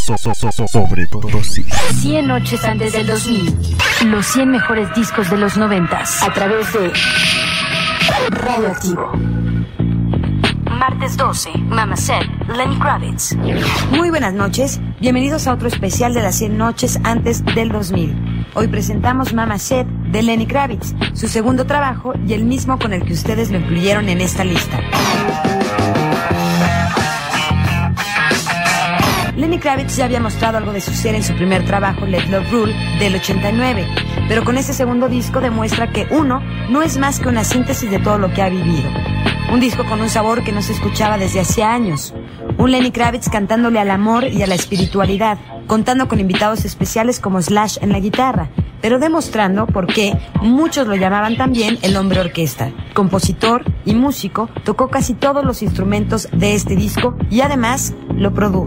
Sobredosis. 100 noches antes del 2000. Los 100 mejores discos de los 90s. A través de Radioactivo. Martes 12, Mama Said, Lenny Kravitz. Muy buenas noches, bienvenidos a otro especial de las 100 noches antes del 2000. Hoy presentamos Mama Said de Lenny Kravitz, su segundo trabajo y el mismo con el que ustedes lo incluyeron en esta lista. Lenny Kravitz ya había mostrado algo de su ser en su primer trabajo, Let Love Rule, del 89, pero con este segundo disco demuestra que uno no es más que una síntesis de todo lo que ha vivido. Un disco con un sabor que no se escuchaba desde hacía años. Un Lenny Kravitz cantándole al amor y a la espiritualidad, contando con invitados especiales como Slash en la guitarra, pero demostrando por qué muchos lo llamaban también el hombre orquesta. Compositor y músico, tocó casi todos los instrumentos de este disco y además lo produjo.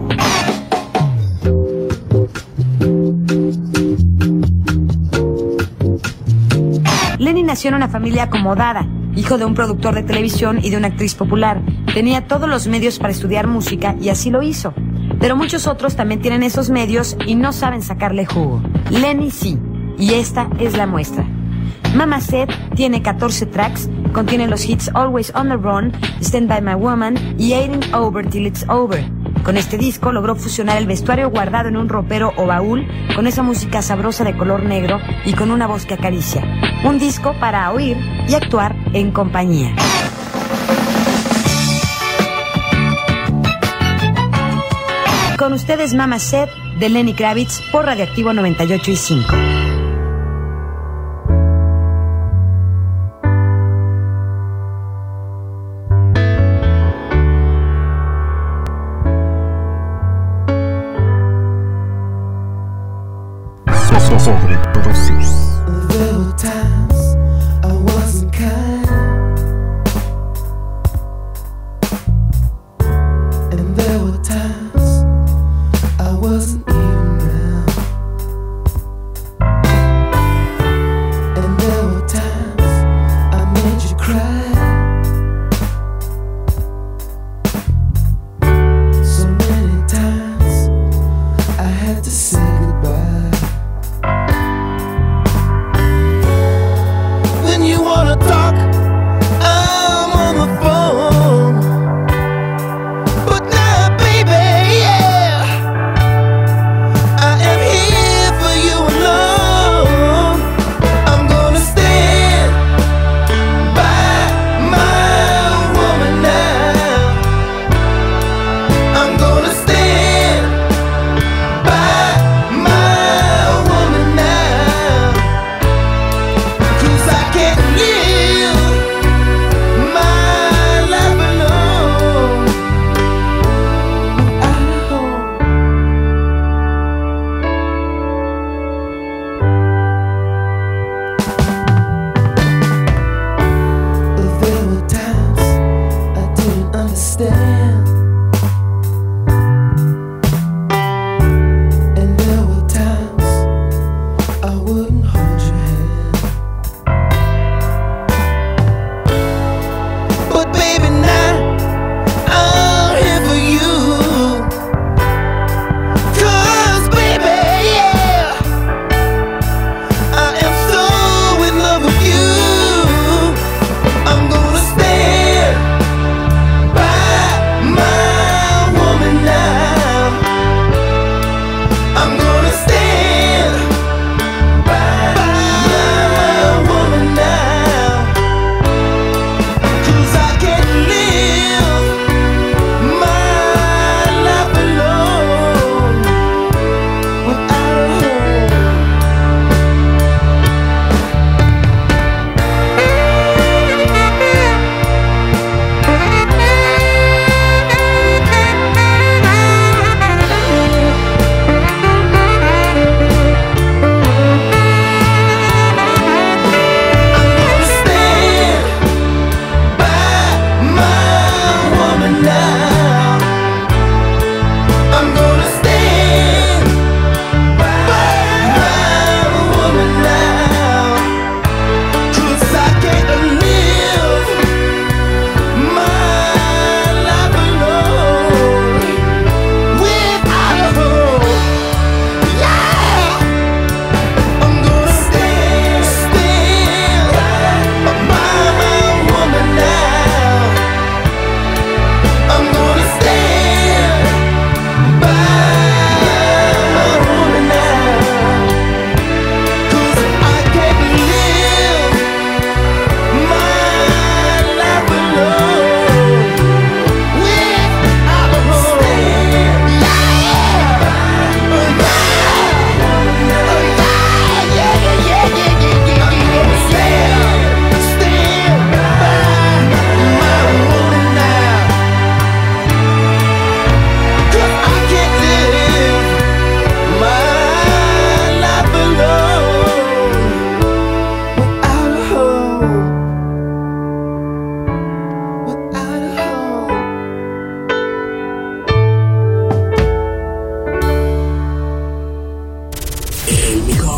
Lenny nació en una familia acomodada, hijo de un productor de televisión y de una actriz popular. Tenía todos los medios para estudiar música y así lo hizo. Pero muchos otros también tienen esos medios y no saben sacarle jugo. Lenny sí, y esta es la muestra. Mama Said tiene 14 tracks, contiene los hits Always on the Run, Stand by My Woman y Ain't Over Till It's Over. Con este disco logró fusionar el vestuario guardado en un ropero o baúl con esa música sabrosa de color negro y con una voz que acaricia. Un disco para oír y actuar en compañía. Con ustedes Mama Said de Lenny Kravitz por Radioactivo 98.5. Sobredosis. There were times I wasn't kind, and there were times I wasn't even round, and there were times I made you cry. So many times I had to say goodbye.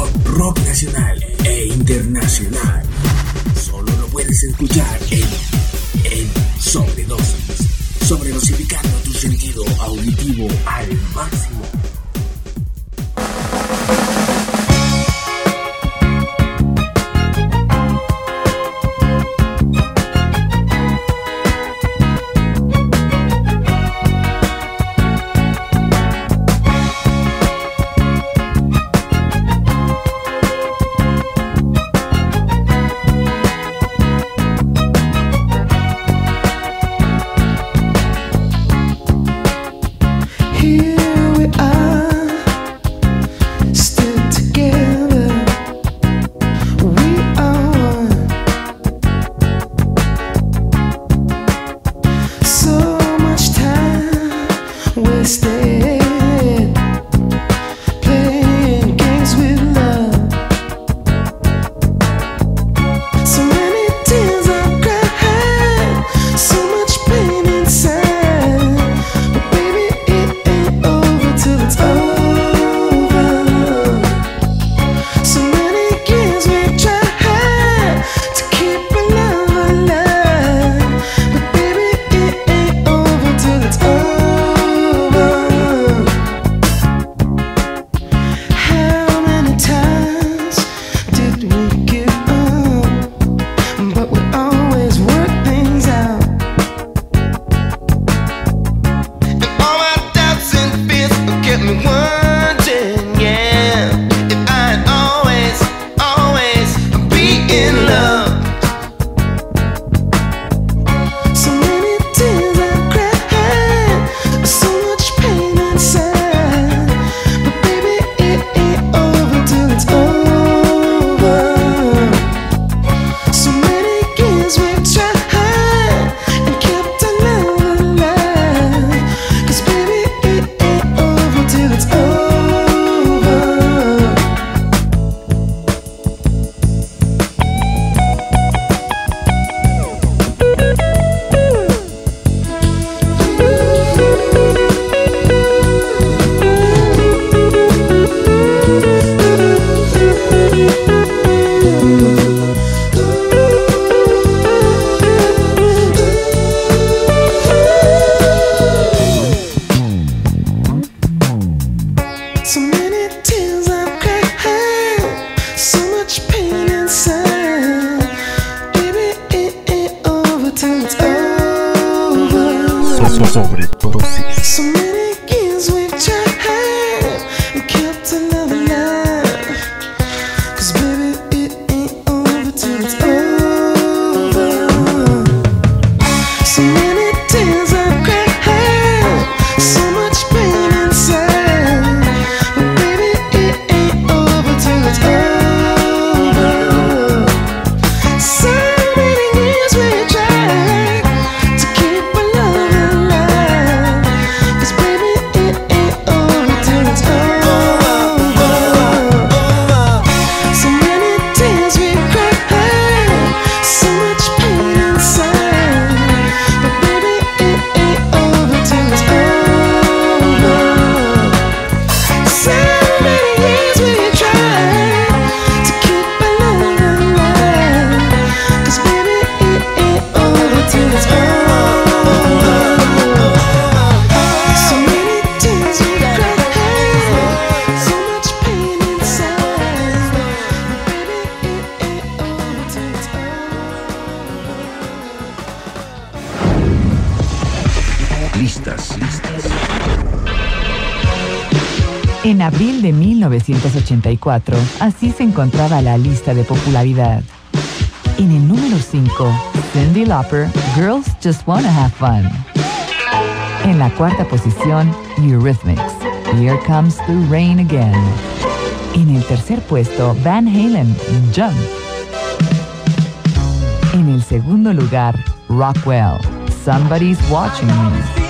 rock nacional e internacional. Solo lo puedes escuchar en Sobredosis, sobredosificando tu sentido auditivo al máximo. En abril de 1984, así se encontraba la lista de popularidad. En el número 5, Cyndi Lauper, Girls Just Wanna Have Fun. En la cuarta posición, Eurythmics, Here Comes the Rain Again. En el tercer puesto, Van Halen, Jump. En el segundo lugar, Rockwell, Somebody's Watching Me.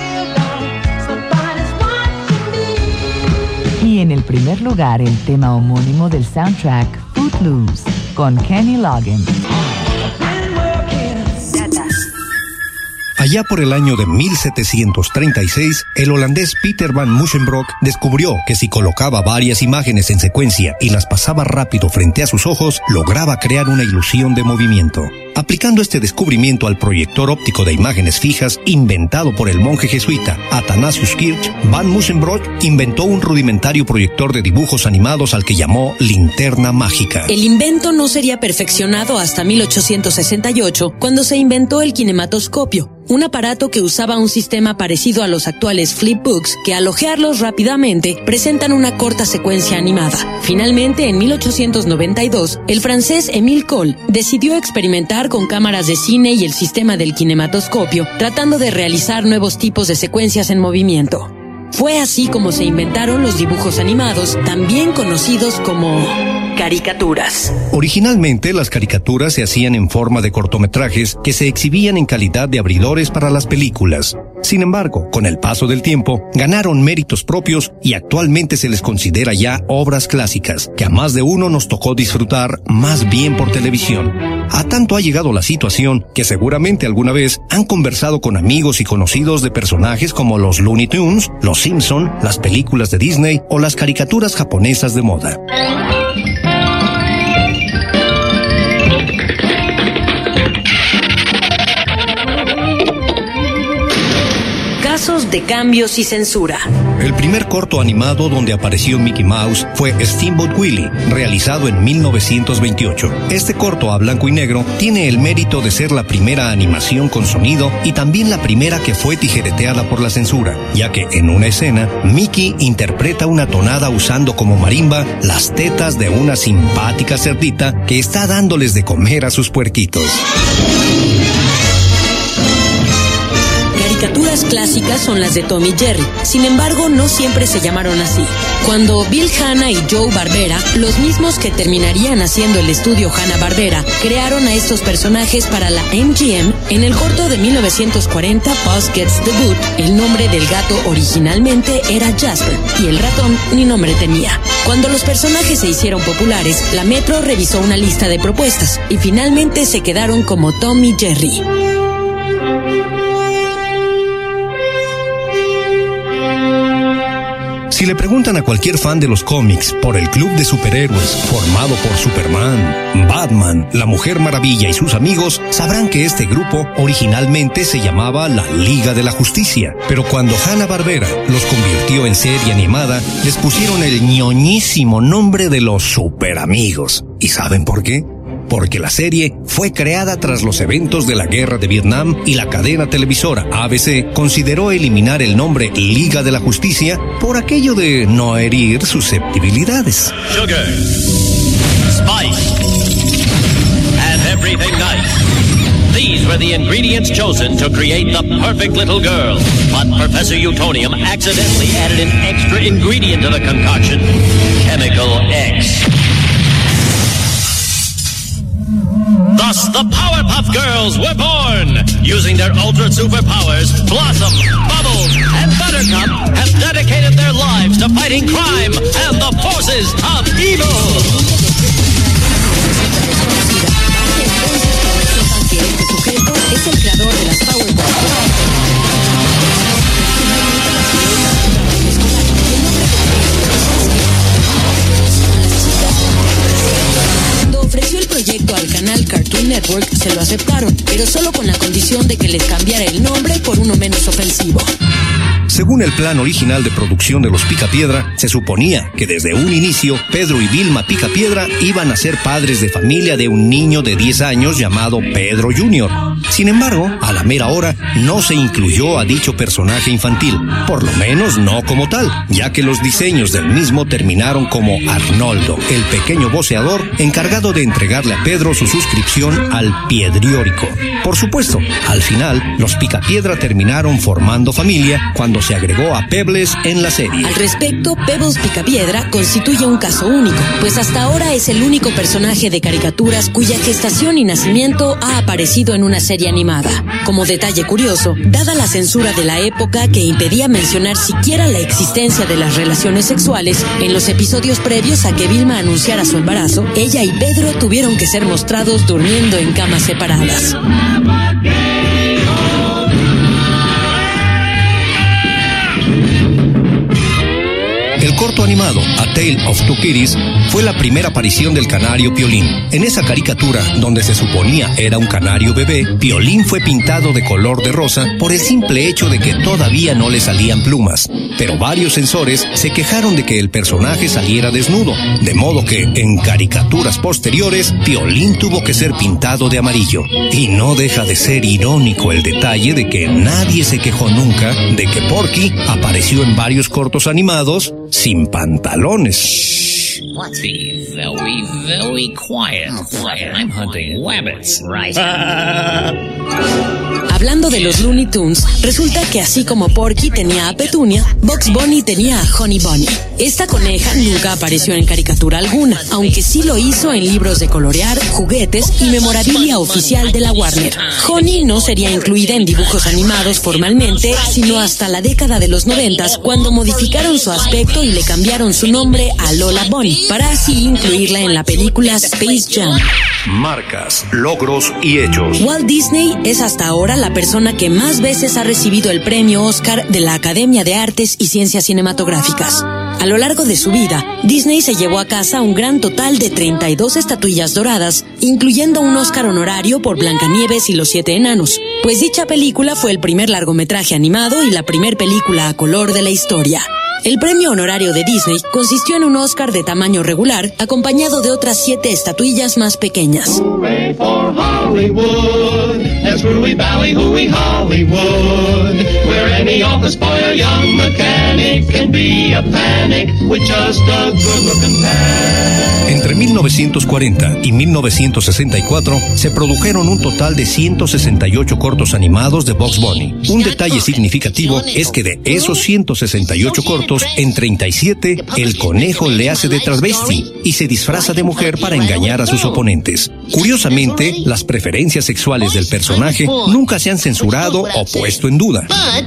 Y en el primer lugar, el tema homónimo del soundtrack, Footloose, con Kenny Loggins. Allá por el año de 1736, el holandés Peter van Musschenbroek descubrió que si colocaba varias imágenes en secuencia y las pasaba rápido frente a sus ojos, lograba crear una ilusión de movimiento. Aplicando este descubrimiento al proyector óptico de imágenes fijas inventado por el monje jesuita Athanasius Kirch, van Musschenbroek inventó un rudimentario proyector de dibujos animados al que llamó linterna mágica. El invento no sería perfeccionado hasta 1868, cuando se inventó el kinematoscopio, un aparato que usaba un sistema parecido a los actuales flipbooks, que al hojearlos rápidamente presentan una corta secuencia animada. Finalmente, en 1892, el francés Émile Cohl decidió experimentar con cámaras de cine y el sistema del kinematoscopio, tratando de realizar nuevos tipos de secuencias en movimiento. Fue así como se inventaron los dibujos animados, también conocidos como caricaturas. Originalmente, las caricaturas se hacían en forma de cortometrajes que se exhibían en calidad de abridores para las películas. Sin embargo, con el paso del tiempo, ganaron méritos propios y actualmente se les considera ya obras clásicas, que a más de uno nos tocó disfrutar más bien por televisión. A tanto ha llegado la situación que seguramente alguna vez han conversado con amigos y conocidos de personajes como los Looney Tunes, los Simpson, las películas de Disney o las caricaturas japonesas de moda. Casos de cambios y censura. El primer corto animado donde apareció Mickey Mouse fue Steamboat Willie, realizado en 1928. Este corto a blanco y negro tiene el mérito de ser la primera animación con sonido y también la primera que fue tijereteada por la censura, ya que en una escena, Mickey interpreta una tonada usando como marimba las tetas de una simpática cerdita que está dándoles de comer a sus puerquitos. Caricaturas clásicas son las de Tom y Jerry. Sin embargo, no siempre se llamaron así. Cuando Bill Hanna y Joe Barbera, los mismos que terminarían haciendo el estudio Hanna-Barbera, crearon a estos personajes para la MGM, en el corto de 1940 Puss Gets the Boot, el nombre del gato originalmente era Jasper y el ratón ni nombre tenía. Cuando los personajes se hicieron populares, la Metro revisó una lista de propuestas y finalmente se quedaron como Tom y Jerry. Si le preguntan a cualquier fan de los cómics por el club de superhéroes formado por Superman, Batman, la Mujer Maravilla y sus amigos, sabrán que este grupo originalmente se llamaba la Liga de la Justicia. Pero cuando Hanna-Barbera los convirtió en serie animada, les pusieron el ñoñísimo nombre de los Superamigos. ¿Y saben por qué? Porque la serie fue creada tras los eventos de la Guerra de Vietnam y la cadena televisora ABC consideró eliminar el nombre Liga de la Justicia por aquello de no herir susceptibilidades. Sugar, spice, and everything nice. These were the ingredients chosen to create the perfect little girl. But Professor Utonium accidentally added an extra ingredient to the concoction, Chemical X. Thus, the Powerpuff Girls were born. Using their ultra superpowers, Blossom, Bubbles, and Buttercup have dedicated their lives to fighting crime and the forces of evil. Este sujeto es el creador de las Powerpuff. Cuando ofreció el proyecto al canal Cartoon Network, se lo aceptaron, pero solo con la condición de que les cambiara el nombre por uno menos ofensivo. Según el plan original de producción de los Picapiedra, se suponía que desde un inicio, Pedro y Vilma Picapiedra iban a ser padres de familia de un niño de 10 años llamado Pedro Jr. Sin embargo, a la mera hora, no se incluyó a dicho personaje infantil, por lo menos no como tal, ya que los diseños del mismo terminaron como Arnoldo, el pequeño voceador encargado de entregarle a Pedro su suscripción al Piedriórico. Por supuesto, al final, los Picapiedra terminaron formando familia cuando se agregó a Pebbles en la serie. Al respecto, Pebbles Picapiedra constituye un caso único, pues hasta ahora es el único personaje de caricaturas cuya gestación y nacimiento ha aparecido en una serie animada. Como detalle curioso, dada la censura de la época que impedía mencionar siquiera la existencia de las relaciones sexuales, en los episodios previos a que Vilma anunciara su embarazo, ella y Pedro tuvieron que ser mostrados durmiendo en camas separadas. corto animado A Tale of Two Kitties fue la primera aparición del canario Piolín. En esa caricatura, donde se suponía era un canario bebé, Piolín fue pintado de color de rosa por el simple hecho de que todavía no le salían plumas. Pero varios censores se quejaron de que el personaje saliera desnudo, de modo que, en caricaturas posteriores, Piolín tuvo que ser pintado de amarillo. Y no deja de ser irónico el detalle de que nadie se quejó nunca de que Porky apareció en varios cortos animados sin pantalones. Let's be very, very quiet. I'm hunting rabbits. Right. Hablando de los Looney Tunes, resulta que así como Porky tenía a Petunia, Bugs Bunny tenía a Honey Bunny. Esta coneja nunca apareció en caricatura alguna, aunque sí lo hizo en libros de colorear, juguetes y memorabilia oficial de la Warner. Honey no sería incluida en dibujos animados formalmente, sino hasta la década de los 90, cuando modificaron su aspecto y le cambiaron su nombre a Lola Bunny, para así incluirla en la película Space Jam. Marcas, logros y hechos. Walt Disney es hasta ahora la persona que más veces ha recibido el premio Oscar de la Academia de Artes y Ciencias Cinematográficas. A lo largo de su vida, Disney se llevó a casa un gran total de 32 estatuillas doradas, incluyendo un Oscar honorario por Blancanieves y los 7 enanos, pues dicha película fue el primer largometraje animado y la primer película a color de la historia. El premio honorario de Disney consistió en un Oscar de tamaño regular, acompañado de otras 7 estatuillas más pequeñas. Hooray for Hollywood, that's Hooray Valley, Hooray Hollywood, where any office boy or young mechanic can be a panic with just a good-looking pan. Entre 1940 y 1964 se produjeron un total de 168 cortos animados de Bugs Bunny. Un detalle significativo es que de esos 168 cortos, en 37, el conejo le hace de transvesti y se disfraza de mujer para engañar a sus oponentes. Curiosamente, las preferencias sexuales del personaje nunca se han censurado o puesto en duda.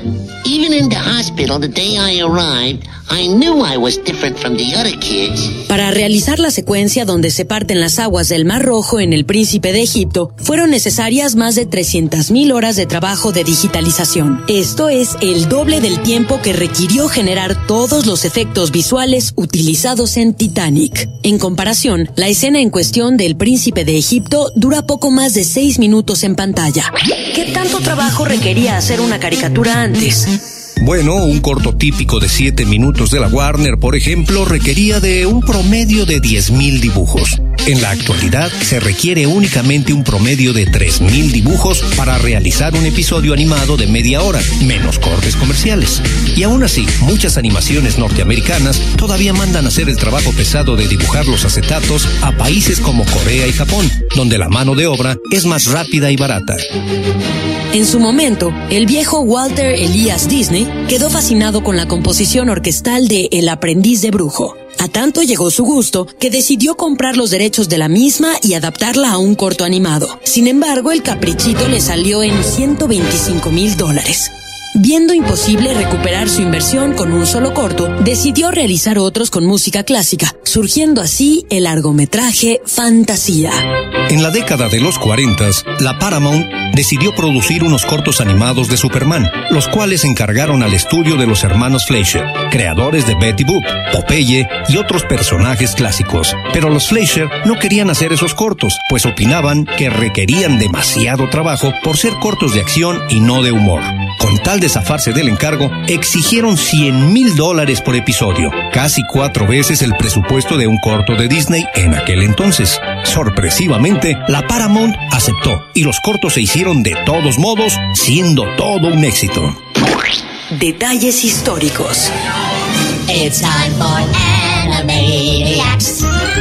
Para realizar la secuencia donde se parten las aguas del Mar Rojo en El Príncipe de Egipto, fueron necesarias más de 300,000 horas de trabajo de digitalización. Esto es el doble del tiempo que requirió generar todos los efectos visuales utilizados en Titanic. En comparación, la escena en cuestión del Príncipe de Egipto dura poco más de 6 minutos en pantalla. ¿Qué tanto trabajo requería hacer una caricatura antes? Bueno, un corto típico de 7 minutos de la Warner, por ejemplo, requería de un promedio de 10,000 dibujos. En la actualidad, se requiere únicamente un promedio de 3,000 dibujos para realizar un episodio animado de media hora, menos cortes comerciales. Y aún así, muchas animaciones norteamericanas todavía mandan a hacer el trabajo pesado de dibujar los acetatos a países como Corea y Japón, donde la mano de obra es más rápida y barata. En su momento, el viejo Walter Elias Disney quedó fascinado con la composición orquestal de El Aprendiz de Brujo. A tanto llegó su gusto que decidió comprar los derechos de la misma y adaptarla a un corto animado. Sin embargo, el caprichito le salió en $125,000. Viendo imposible recuperar su inversión con un solo corto, decidió realizar otros con música clásica, surgiendo así el largometraje Fantasía. En la década de los 40, la Paramount decidió producir unos cortos animados de Superman, los cuales encargaron al estudio de los hermanos Fleischer, creadores de Betty Boop, Popeye y otros personajes clásicos. Pero los Fleischer no querían hacer esos cortos, pues opinaban que requerían demasiado trabajo por ser cortos de acción y no de humor. Con tal de zafarse del encargo, exigieron $100,000 por episodio, casi 4 veces el presupuesto de un corto de Disney en aquel entonces. Sorpresivamente, la Paramount aceptó y los cortos se hicieron de todos modos, siendo todo un éxito. Detalles históricos. It's time for Animaniacs.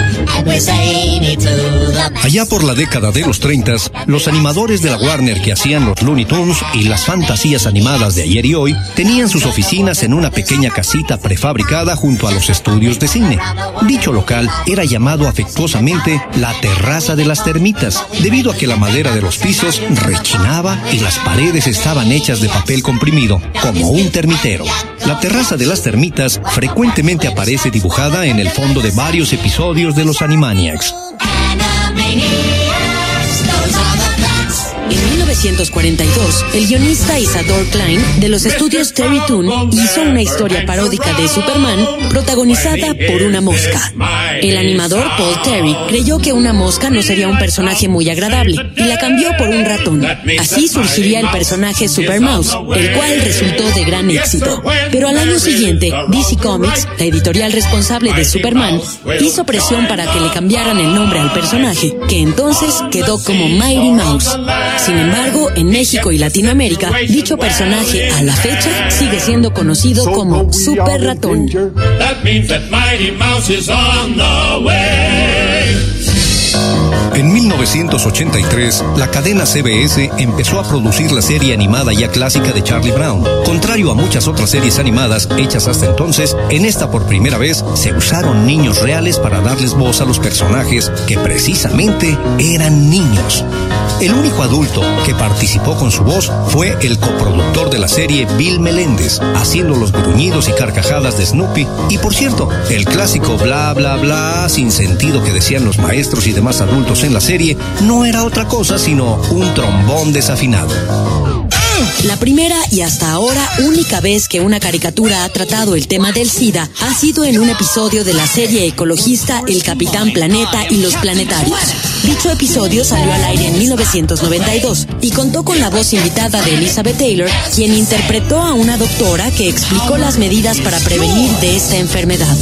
Allá por la década de los 30, los animadores de la Warner que hacían los Looney Tunes y las fantasías animadas de ayer y hoy tenían sus oficinas en una pequeña casita prefabricada junto a los estudios de cine. Dicho local era llamado afectuosamente la Terraza de las Termitas, debido a que la madera de los pisos rechinaba y las paredes estaban hechas de papel comprimido, como un termitero. La Terraza de las Termitas frecuentemente aparece dibujada en el fondo de varios episodios de los Animaniacs. En 1942, el guionista Isadore Klein, de los estudios Terry Toon, hizo una historia paródica de Superman protagonizada por una mosca. El animador Paul Terry creyó que una mosca no sería un personaje muy agradable y la cambió por un ratón. Así surgiría el personaje Super Mouse, el cual resultó de gran éxito. Pero al año siguiente, DC Comics, la editorial responsable de Superman, hizo presión para que le cambiaran el nombre al personaje, que entonces quedó como Mighty Mouse. Sin embargo, en México y Latinoamérica, dicho personaje a la fecha sigue siendo conocido como Super Ratón. En 1983, la cadena CBS empezó a producir la serie animada ya clásica de Charlie Brown. Contrario a muchas otras series animadas hechas hasta entonces, en esta por primera vez se usaron niños reales para darles voz a los personajes que precisamente eran niños. El único adulto que participó con su voz fue el coproductor de la serie, Bill Melendez, haciendo los gruñidos y carcajadas de Snoopy. Y por cierto, el clásico bla bla bla sin sentido que decían los maestros y demás adultos en la serie no era otra cosa sino un trombón desafinado. La primera y hasta ahora única vez que una caricatura ha tratado el tema del SIDA ha sido en un episodio de la serie ecologista El Capitán Planeta y los Planetarios. Dicho episodio salió al aire en 1992 y contó con la voz invitada de Elizabeth Taylor, quien interpretó a una doctora que explicó las medidas para prevenir de esta enfermedad.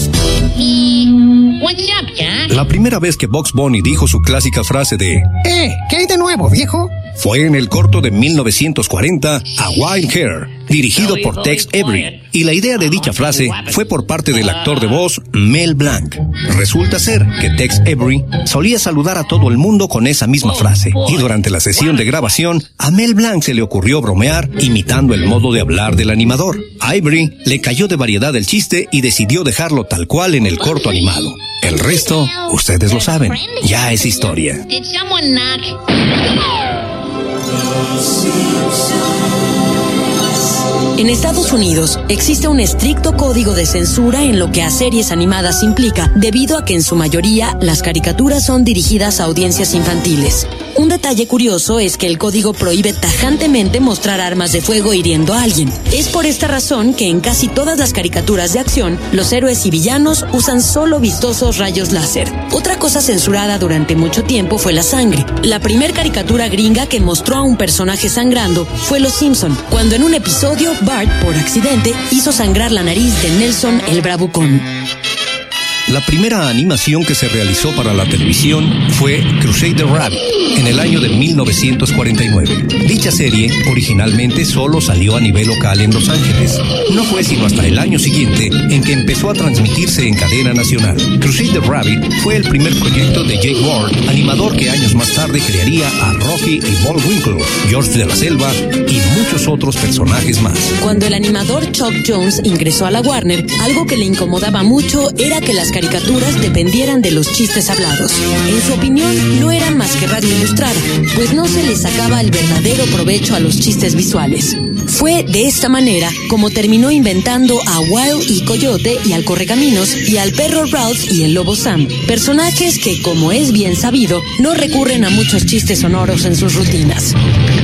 La primera vez que Bugs Bunny dijo su clásica frase de ¿qué hay de nuevo, viejo? Fue en el corto de 1940 A Wild Hair, dirigido por Tex Avery, y la idea de dicha frase fue por parte del actor de voz Mel Blanc. Resulta ser que Tex Avery solía saludar a todo el mundo con esa misma frase, y durante la sesión de grabación a Mel Blanc se le ocurrió bromear imitando el modo de hablar del animador. A Avery le cayó de variedad el chiste y decidió dejarlo tal cual en el corto animado. El resto, ustedes lo saben, ya es historia. En Estados Unidos existe un estricto código de censura en lo que a series animadas implica, debido a que en su mayoría las caricaturas son dirigidas a audiencias infantiles. Un detalle curioso es que el código prohíbe tajantemente mostrar armas de fuego hiriendo a alguien. Es por esta razón que en casi todas las caricaturas de acción, los héroes y villanos usan solo vistosos rayos láser. Otra cosa censurada durante mucho tiempo fue la sangre. La primer caricatura gringa que mostró a un personaje sangrando fue Los Simpson, cuando en un episodio Bart, por accidente, hizo sangrar la nariz de Nelson el Bravucón. La primera animación que se realizó para la televisión fue Crusader Rabbit, en el año de 1949. Dicha serie originalmente solo salió a nivel local en Los Ángeles. No fue sino hasta el año siguiente en que empezó a transmitirse en cadena nacional. Crusader Rabbit fue el primer proyecto de Jake Ward, animador que años más tarde crearía a Rocky y Bullwinkle, George de la Selva y muchos otros personajes más. Cuando el animador Chuck Jones ingresó a la Warner, algo que le incomodaba mucho era que las caricaturas dependieran de los chistes hablados. En su opinión, no eran más que radio ilustrada, pues no se les sacaba el verdadero provecho a los chistes visuales. Fue de esta manera como terminó inventando a Wild y Coyote y al Correcaminos y al perro Ralph y el lobo Sam, personajes que, como es bien sabido, no recurren a muchos chistes sonoros en sus rutinas.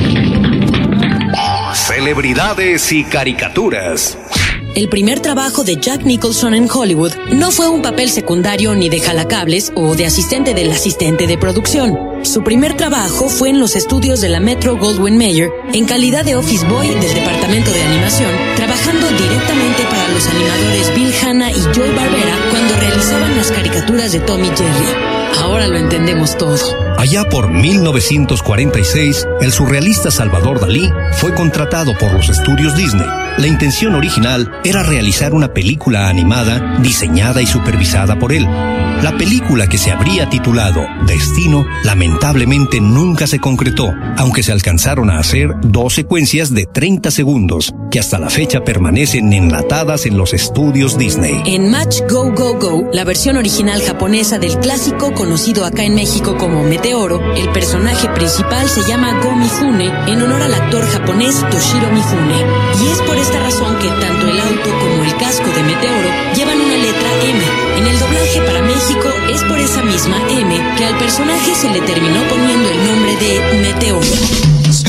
Celebridades y caricaturas. El primer trabajo de Jack Nicholson en Hollywood no fue un papel secundario ni de jalacables o de asistente del asistente de producción. Su primer trabajo fue en los estudios de la Metro-Goldwyn-Mayer en calidad de office boy del departamento de animación, trabajando directamente para los animadores Bill Hanna y Joe Barbera cuando realizaban las caricaturas de Tom y Jerry. Ahora lo entendemos todo. Allá por 1946, el surrealista Salvador Dalí fue contratado por los estudios Disney. La intención original era realizar una película animada diseñada y supervisada por él. La película, que se habría titulado Destino, lamentablemente nunca se concretó, aunque se alcanzaron a hacer 2 secuencias de 30 segundos, que hasta la fecha permanecen enlatadas en los estudios Disney. En Match Go Go Go, la versión original japonesa del clásico conocido acá en México como Meteoro, el personaje principal se llama Go Mifune en honor al actor japonés Toshiro Mifune. Y es por esta razón que tanto el auto como el casco de Meteoro llevan una letra M. En el doblaje para México es por esa misma M que al personaje se le terminó poniendo el nombre de Meteoro.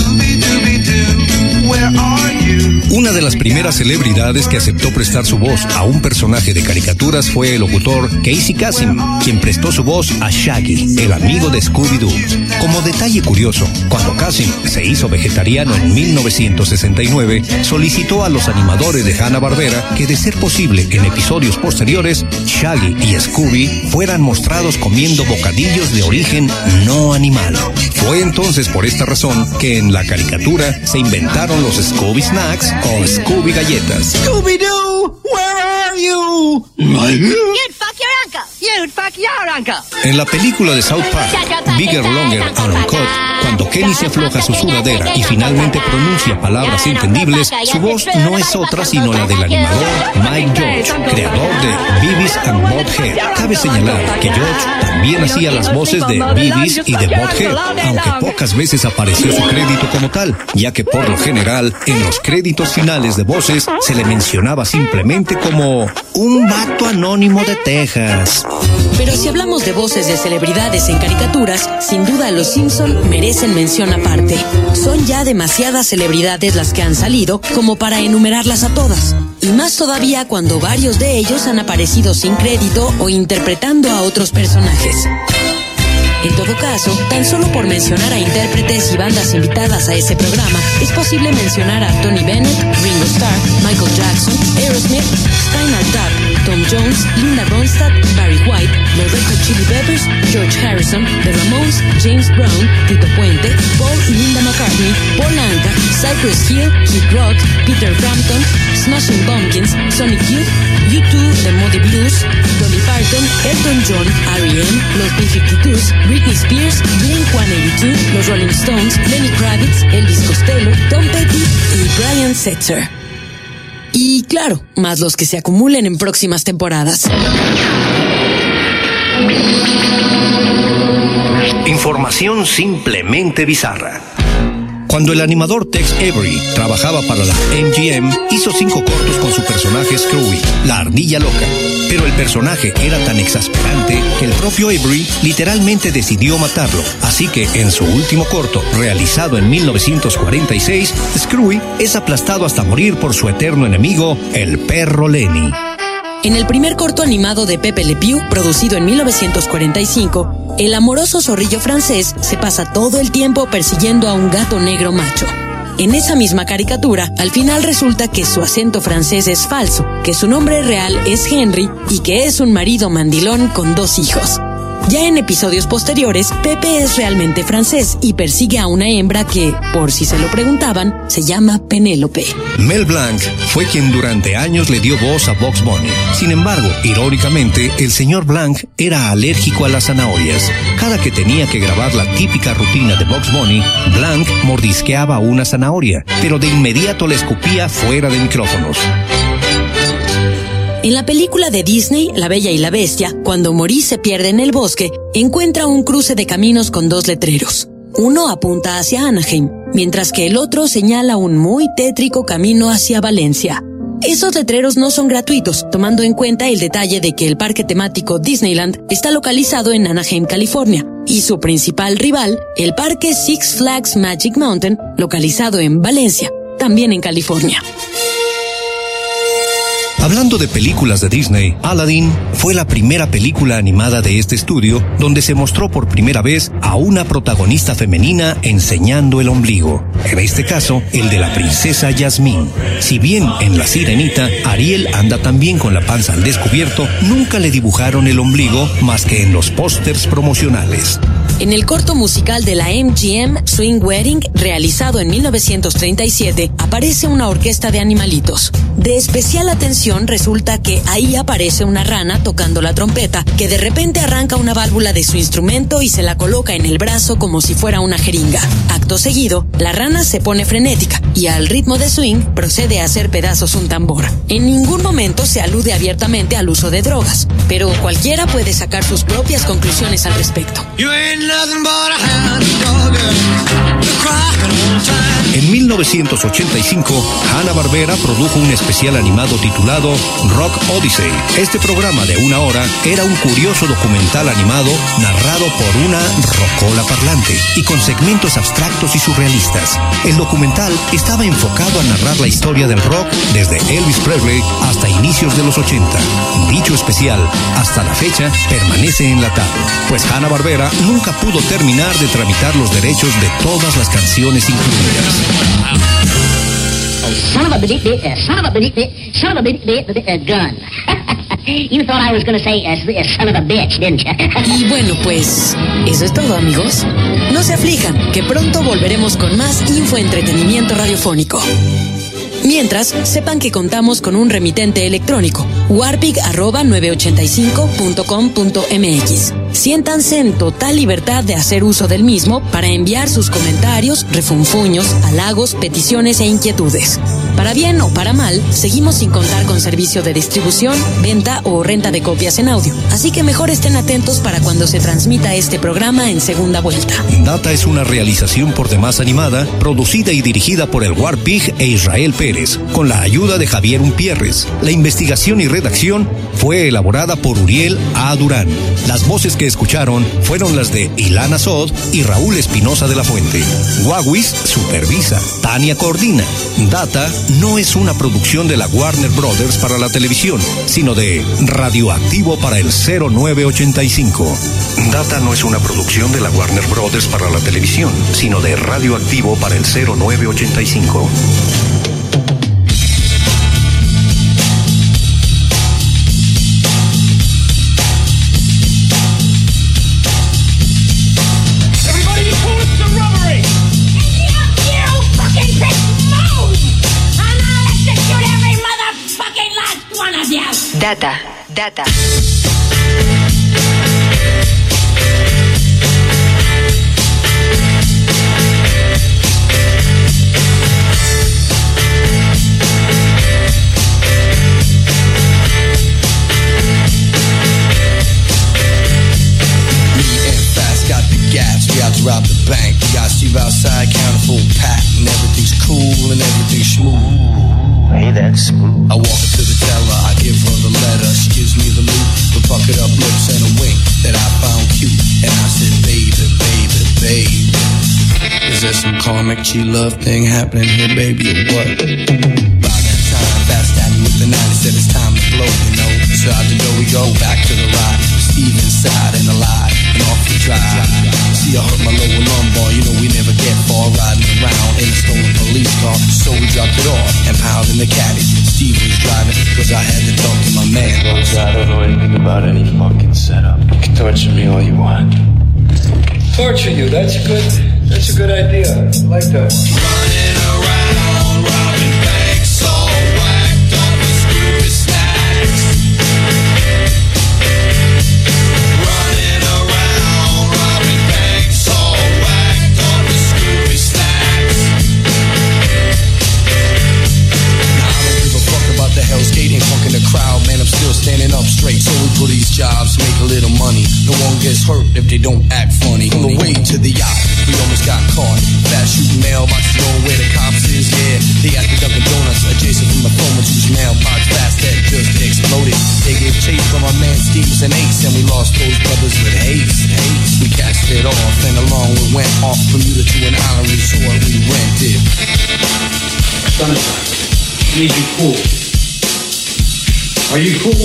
Una de las primeras celebridades que aceptó prestar su voz a un personaje de caricaturas fue el locutor Casey Kasem, quien prestó su voz a Shaggy, el amigo de Scooby-Doo. Como detalle curioso, cuando Kasem se hizo vegetariano en 1969, solicitó a los animadores de Hanna-Barbera que, de ser posible, en episodios posteriores, Shaggy y Scooby fueran mostrados comiendo bocadillos de origen no animal. Fue entonces por esta razón que en la caricatura se inventaron los Scooby Snacks o Scooby Galletas. Scooby-Doo, where are you? You'd fuck your uncle. You'd fuck your uncle. En la película de South Park, Bigger, Longer and Uncut, cuando Kenny se afloja su sudadera y finalmente pronuncia palabras entendibles, su voz no es otra sino la del animador Mike Judge, creador de Beavis and Butthead. Cabe señalar que Judge también hacía las voces de Beavis y de Butthead, aunque pocas veces apareció su crédito como tal, ya que por lo general en los créditos finales de voces se le mencionaba simplemente como un vato anónimo de Texas. Pero si hablamos de voces de celebridades en caricaturas, sin duda los Simpson merecen mención aparte. Son ya demasiadas celebridades las que han salido como para enumerarlas a todas. Y más todavía cuando varios de ellos han aparecido sin crédito o interpretando a otros personajes. En todo caso, tan solo por mencionar a intérpretes y bandas invitadas a ese programa, es posible mencionar a Tony Bennett, Ringo Starr, Michael Jackson, Aerosmith, Steinhardt Tapp, Tom Jones, Linda Ronstadt, Barry White, los Red Hot Chili Peppers, George Harrison, The Ramones, James Brown, Tito Puente, Paul y Linda McCartney, Paul Anka, Cypress Hill, Kid Rock, Peter Frampton, Smashing Pumpkins, Sonic Youth, U2, The Moody Blues, Dolly Parton, Elton John, R.E.M., los B-52s, Britney Spears, Blink-182, los Rolling Stones, Lenny Kravitz, Elvis Costello, Tom Petty y Brian Setzer. Y claro, más los que se acumulen en próximas temporadas. Información simplemente bizarra. Cuando el animador Tex Avery trabajaba para la MGM, hizo 5 cortos con su personaje Screwy, la ardilla loca. Pero el personaje era tan exasperante que el propio Avery literalmente decidió matarlo. Así que en su último corto, realizado en 1946, Screwy es aplastado hasta morir por su eterno enemigo, el perro Lenny. En el primer corto animado de Pepe Le Pew, producido en 1945, el amoroso zorrillo francés se pasa todo el tiempo persiguiendo a un gato negro macho. En esa misma caricatura, al final resulta que su acento francés es falso, que su nombre real es Henry y que es un marido mandilón con 2 hijos. Ya en episodios posteriores, Pepe es realmente francés y persigue a una hembra que, por si se lo preguntaban, se llama Penélope. Mel Blanc fue quien durante años le dio voz a Bugs Bunny. Sin embargo, irónicamente, el señor Blanc era alérgico a las zanahorias. Cada que tenía que grabar la típica rutina de Bugs Bunny, Blanc mordisqueaba una zanahoria, pero de inmediato la escupía fuera de micrófonos. En la película de Disney, La Bella y la Bestia, cuando Maurice se pierde en el bosque, encuentra un cruce de caminos con 2 letreros. Uno apunta hacia Anaheim, mientras que el otro señala un muy tétrico camino hacia Valencia. Esos letreros no son gratuitos, tomando en cuenta el detalle de que el parque temático Disneyland está localizado en Anaheim, California, y su principal rival, el parque Six Flags Magic Mountain, localizado en Valencia, también en California. Hablando de películas de Disney, Aladdin fue la primera película animada de este estudio donde se mostró por primera vez a una protagonista femenina enseñando el ombligo. En este caso, el de la princesa Jasmine. Si bien en La Sirenita, Ariel anda también con la panza al descubierto, nunca le dibujaron el ombligo más que en los pósters promocionales. En el corto musical de la MGM, Swing Wedding, realizado en 1937, aparece una orquesta de animalitos. De especial atención resulta que ahí aparece una rana tocando la trompeta, que de repente arranca una válvula de su instrumento y se la coloca en el brazo como si fuera una jeringa. Acto seguido, la rana se pone frenética y al ritmo de swing procede a hacer pedazos un tambor. En ningún momento se alude abiertamente al uso de drogas, pero cualquiera puede sacar sus propias conclusiones al respecto. En 1985, Hanna-Barbera produjo un especial animado titulado Rock Odyssey. Este programa de 1 hora era un curioso documental animado narrado por una rocola parlante y con segmentos abstractos y surrealistas. El documental estaba enfocado a narrar la historia del rock desde Elvis Presley hasta inicios de los 80. Dicho especial, hasta la fecha, permanece enlatado, pues Hanna-Barbera nunca pudo terminar de tramitar los derechos de todas las canciones incluidas. Son of a gun. You thought I was going to say son of a bitch, didn't you? Y bueno, pues, eso es todo, amigos. No se aflijan, que pronto volveremos con más infoentretenimiento radiofónico. Mientras, sepan que contamos con un remitente electrónico, warpig@985.com.mx. Siéntanse en total libertad de hacer uso del mismo para enviar sus comentarios, refunfuños, halagos, peticiones e inquietudes. Para bien o para mal, seguimos sin contar con servicio de distribución, venta o renta de copias en audio. Así que mejor estén atentos para cuando se transmita este programa en segunda vuelta. Data es una realización por demás animada, producida y dirigida por el Warpig e Israel Pérez, con la ayuda de Javier Umpierres. La investigación y redacción fue elaborada por Uriel A. Durán. Las voces que escucharon fueron las de Ilana Sod y Raúl Espinosa de la Fuente. Wawis supervisa, Tania coordina. Data no es una producción de la Warner Brothers para la televisión, sino de Radioactivo para el 0985. Data no es una producción de la Warner Brothers para la televisión, sino de Radioactivo para el 0985. Data. To rob the bank, we got Steve outside, counter full pack, and everything's cool and everything's smooth. Hey, that's smooth. I walk up to the teller, I give her the letter, she gives me the loot, the bucket up lips and a wink that I found cute, and I said, baby, is there some karmic G-love thing happening here, baby, or what? By that time, fast at me with the 90, said it's time to blow, you know, so out the door we go, back to the ride, Steve inside and alive, and off we drive. See, I hurt my lower lumbar, you know we never get far, riding around in a stolen police car, so we dropped it off and piled in the caddy. Steve was driving, cause I had to talk to my man. Folks, I don't know anything about any fucking setup. You can torture me all you want. Torture you, that's a good idea. I like that one. Running around, robbing banks, all whacked up with screwy snacks. Running around, robbing banks, all whacked up with screwy snacks. Now I don't give a fuck about the Hell's Gate and fucking the crowd, man, I'm still standing up straight. So we do these jobs, make a little money. No one gets hurt if they don't act funny. On the way to the yacht, we almost got caught. Fast shooting mailboxes, knowing where the cops is, yeah. They at the Dunkin' Donuts, adjacent from the former whose mailbox fast that just exploded. They gave chase from our man Steve's and Ace, and we lost those brothers with haste. We cast it off, and along we went off Bermuda to an island resort we rented. Sunshine, I need you cool. Are you cool?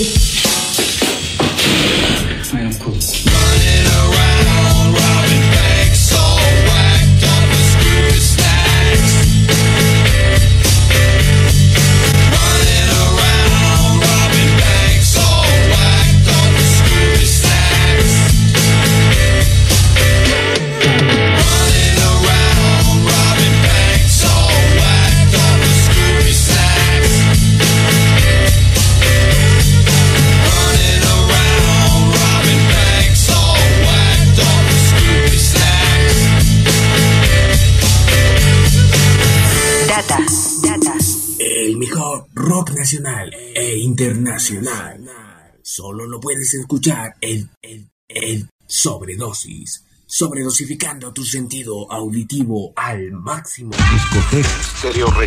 I am cool. Running around, robbing banks, all whacked up with screwy snacks. Running around, robbing banks, all whacked up with screwy snacks. Running around, robbing banks, all whacked up with screwy snacks. Running around, robbing banks, all whacked up with screwy snacks. Data. El mejor rock nacional e internacional. Solo lo puedes escuchar en Sobredosis. sobredosificando tu sentido auditivo al máximo. Discotex Stereo Rey.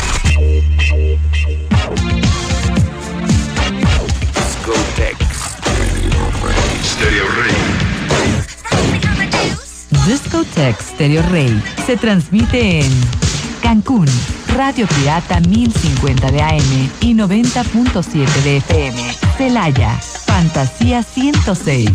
Discotex Stereo Rey. Discotex Stereo Rey se transmite en Cancún, Radio Pirata 1050 de AM y 90.7 de FM. Celaya, Fantasía 106,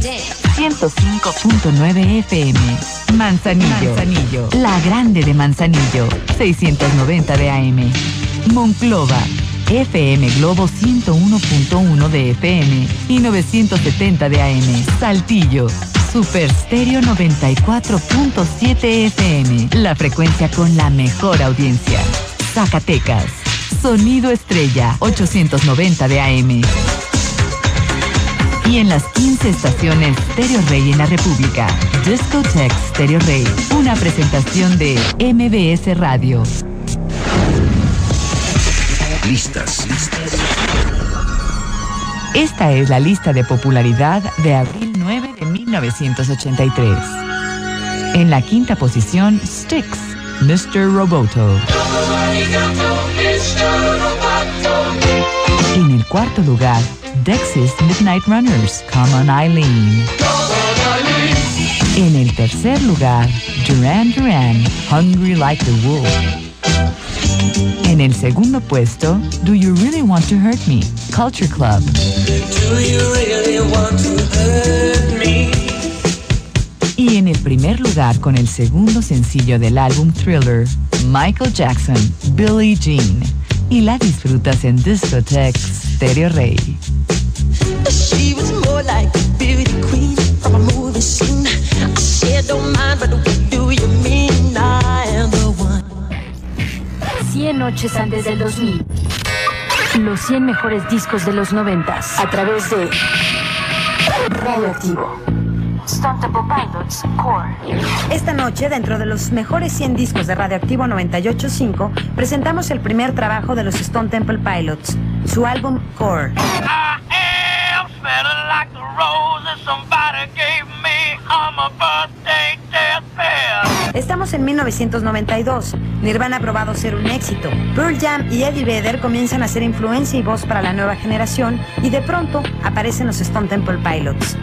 105.9 FM. Manzanillo, La Grande de Manzanillo, 690 de AM. Monclova, FM Globo 101.1 de FM y 970 de AM. Saltillo, Super Stereo 94.7 FM, la frecuencia con la mejor audiencia. Zacatecas, Sonido Estrella 890 de AM. Y en las 15 estaciones Stereo Rey en la República, Discotex Stereo Rey, una presentación de MBS Radio. Listas. Esta es la lista de popularidad de abril 9 de 1983. En la quinta posición, Styx, Mr. Roboto. En el cuarto lugar, Dexys Midnight Runners, Come On Eileen. En el tercer lugar, Duran Duran, Hungry Like the Wolf. En el segundo puesto, Do You Really Want to Hurt Me, Culture Club. Do you really want to hurt me? Y en el primer lugar, con el segundo sencillo del álbum Thriller, Michael Jackson, Billie Jean. Y la disfrutas en Discotex Stereo Rey. She was more like a beauty queen from a movie scene. I said don't mind, but what do you mean? I am the one. 100 noches antes del 2000. Los 100 mejores discos de los 90s a través de Radioactivo. Stone Temple Pilots, Core. Esta noche, dentro de los mejores 100 discos de Radioactivo 98.5, presentamos el primer trabajo de los Stone Temple Pilots, su álbum Core. Estamos en 1992. Nirvana ha probado ser un éxito. Pearl Jam y Eddie Vedder comienzan a ser influencia y voz para la nueva generación, y de pronto aparecen los Stone Temple Pilots.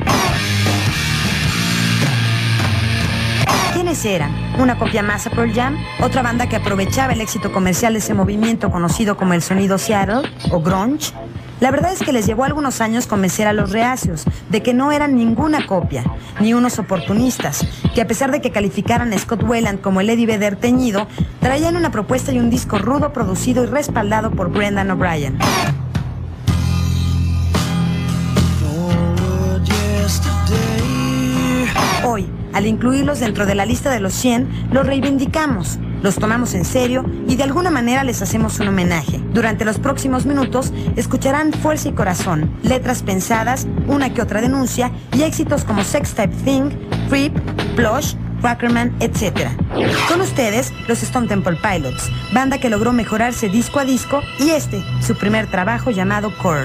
¿Quiénes eran? ¿Una copia más a Pearl Jam? ¿Otra banda que aprovechaba el éxito comercial de ese movimiento conocido como el sonido Seattle o grunge? La verdad es que les llevó algunos años convencer a los reacios de que no eran ninguna copia, ni unos oportunistas, que a pesar de que calificaran a Scott Weiland como el Eddie Vedder teñido, traían una propuesta y un disco rudo producido y respaldado por Brendan O'Brien. Hoy, al incluirlos dentro de la lista de los 100, los reivindicamos, los tomamos en serio y de alguna manera les hacemos un homenaje. Durante los próximos minutos escucharán Fuerza y Corazón, letras pensadas, una que otra denuncia y éxitos como Sex Type Thing, Creep, Plush, Rockerman, etc. Con ustedes, los Stone Temple Pilots, banda que logró mejorarse disco a disco y su primer trabajo llamado Core.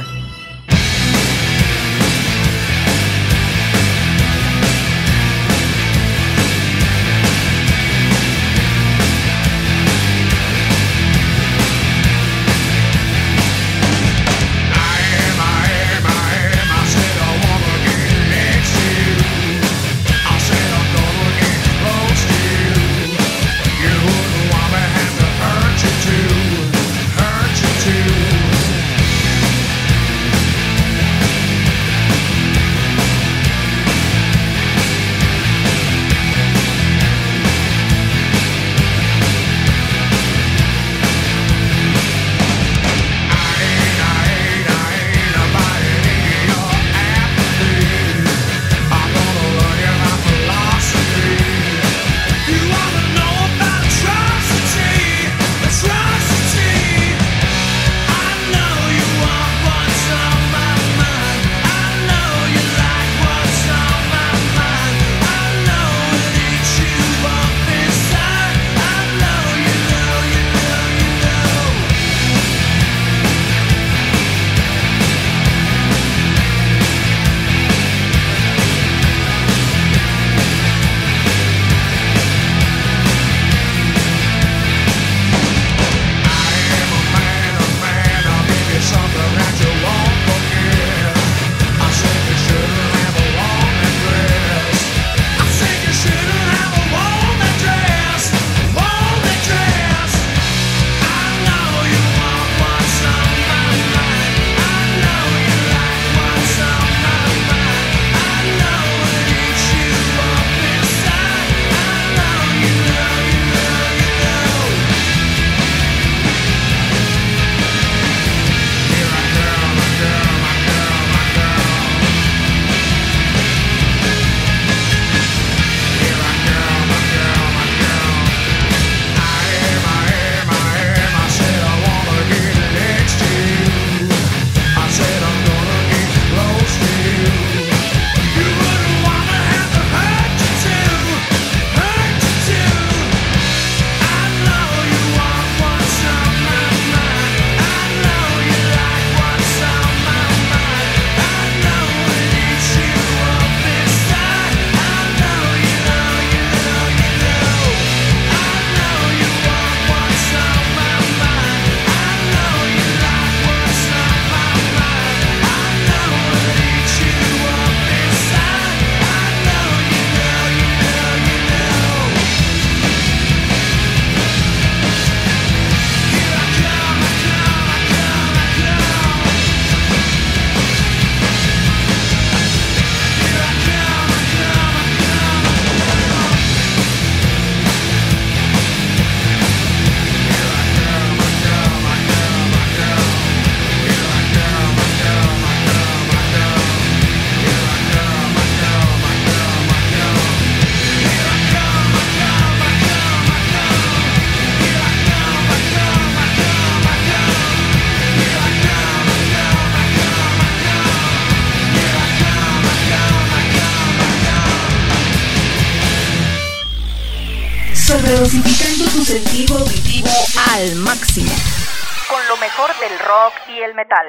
dosificando tu sentido auditivo al máximo. Con lo mejor del rock y el metal.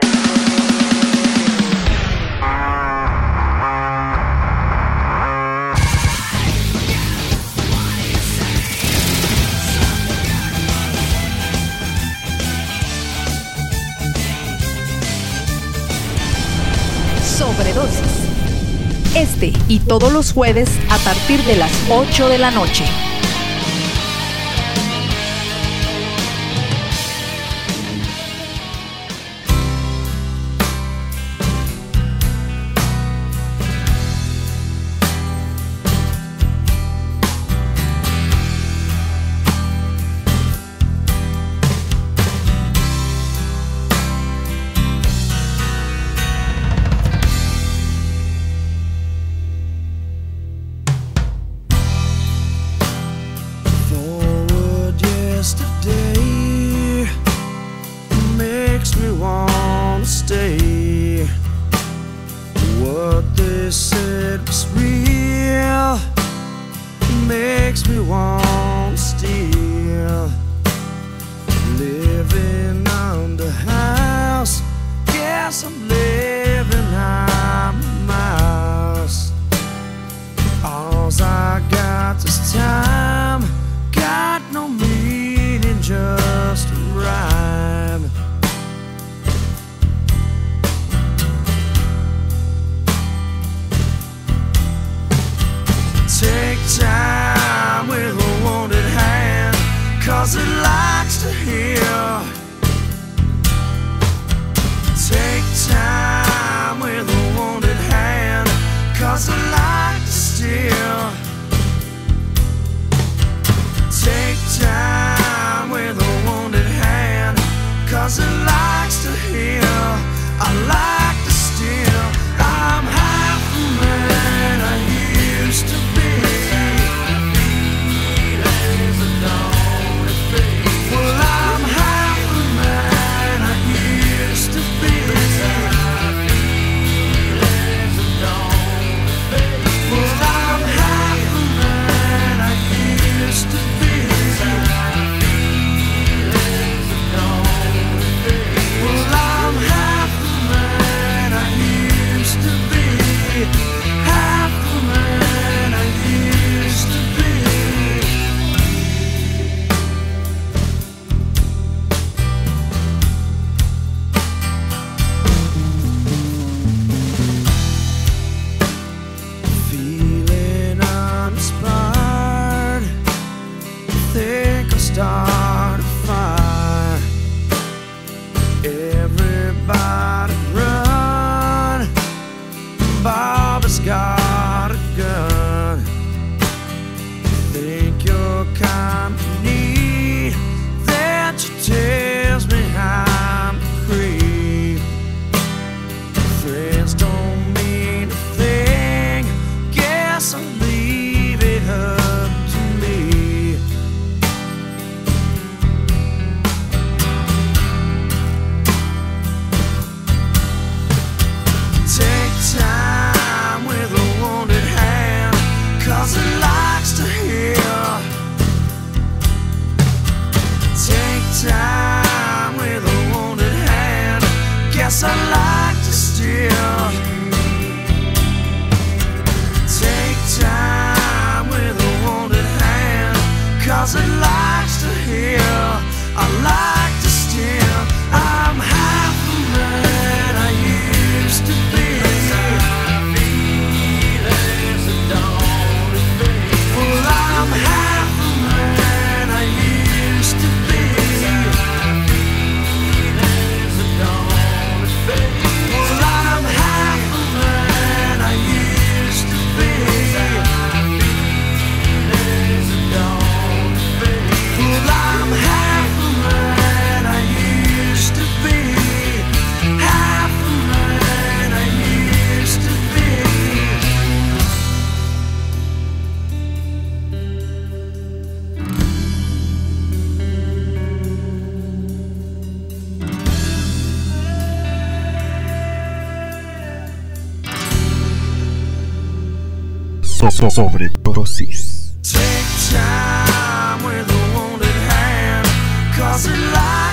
Sobredosis. Este y todos los jueves a partir de las 8 de la noche. Sobredosis. Take time with 'cause her life